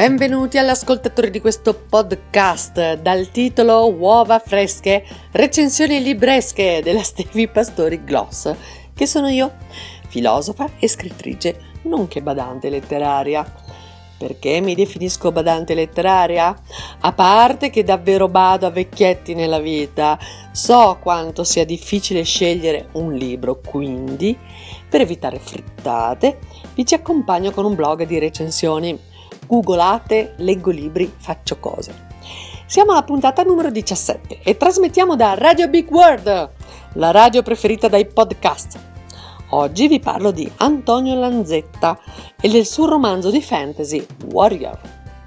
Benvenuti all'ascoltatore di questo podcast dal titolo Uova fresche, recensioni libresche della Stevi Pastori Gloss, che sono io, filosofa e scrittrice, nonché badante letteraria. Perché mi definisco badante letteraria? A parte che davvero bado a vecchietti nella vita, so quanto sia difficile scegliere un libro, quindi per evitare frittate vi ci accompagno con un blog di recensioni. Googolate, leggo libri, faccio cose. Siamo alla puntata numero 17 e trasmettiamo da Radio Big World, la radio preferita dai podcast. Oggi vi parlo di Antonio Lanzetta e del suo romanzo di fantasy Warrior.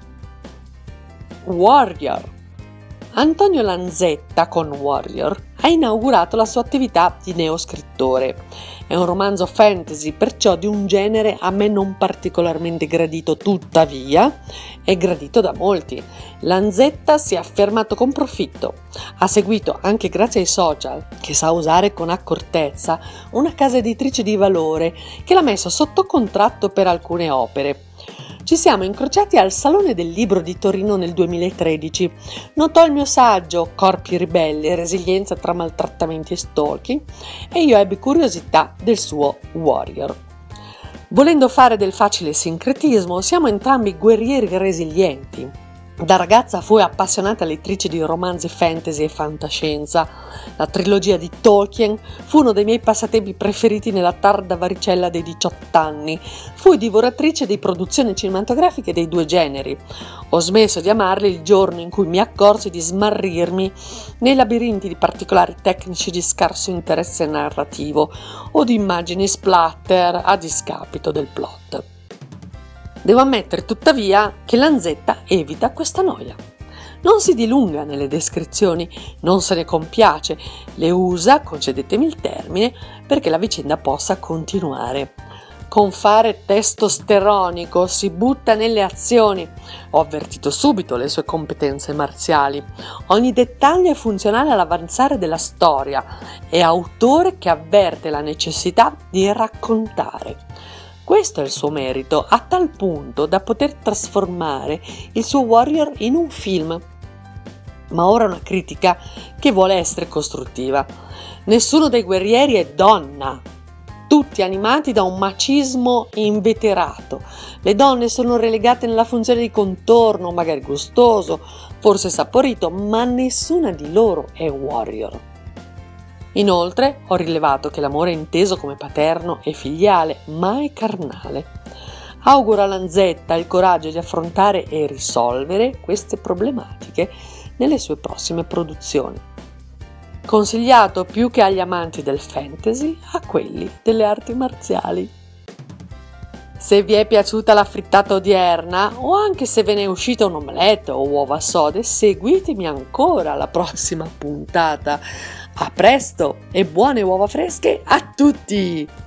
Antonio Lanzetta con Warrior ha inaugurato la sua attività di neoscrittore. È un romanzo fantasy, perciò di un genere a me non particolarmente gradito, tuttavia è gradito da molti. Lanzetta si è affermato con profitto. Ha seguito, anche grazie ai social, che sa usare con accortezza, una casa editrice di valore che l'ha messo sotto contratto per alcune opere. Ci siamo incrociati al Salone del Libro di Torino nel 2013. Notò il mio saggio Corpi ribelli, resilienza tra maltrattamenti e stalking e io ebbi curiosità del suo Warrior. Volendo fare del facile sincretismo, siamo entrambi guerrieri resilienti. Da ragazza fui appassionata lettrice di romanzi fantasy e fantascienza. La trilogia di Tolkien fu uno dei miei passatempi preferiti nella tarda varicella dei 18 anni. Fui divoratrice di produzioni cinematografiche dei due generi. Ho smesso di amarli il giorno in cui mi accorsi di smarrirmi nei labirinti di particolari tecnici di scarso interesse narrativo o di immagini splatter a discapito del plot. Devo ammettere tuttavia che Lanzetta evita questa noia. Non si dilunga nelle descrizioni, non se ne compiace, le usa, concedetemi il termine, perché la vicenda possa continuare. Con fare testosteronico si butta nelle azioni. Ho avvertito subito le sue competenze marziali. Ogni dettaglio è funzionale all'avanzare della storia. È autore che avverte la necessità di raccontare. Questo è il suo merito, a tal punto da poter trasformare il suo Warrior in un film. Ma ora una critica che vuole essere costruttiva. Nessuno dei guerrieri è donna. Tutti animati da un macismo inveterato. Le donne sono relegate nella funzione di contorno, magari gustoso, forse saporito, ma nessuna di loro è Warrior. Inoltre ho rilevato che l'amore è inteso come paterno e filiale, mai carnale. Auguro a Lanzetta il coraggio di affrontare e risolvere queste problematiche nelle sue prossime produzioni. Consigliato più che agli amanti del fantasy, a quelli delle arti marziali. Se vi è piaciuta la frittata odierna, o anche se ve ne è uscita un omelette o uova sode, seguitemi ancora alla prossima puntata. A presto e buone uova fresche a tutti!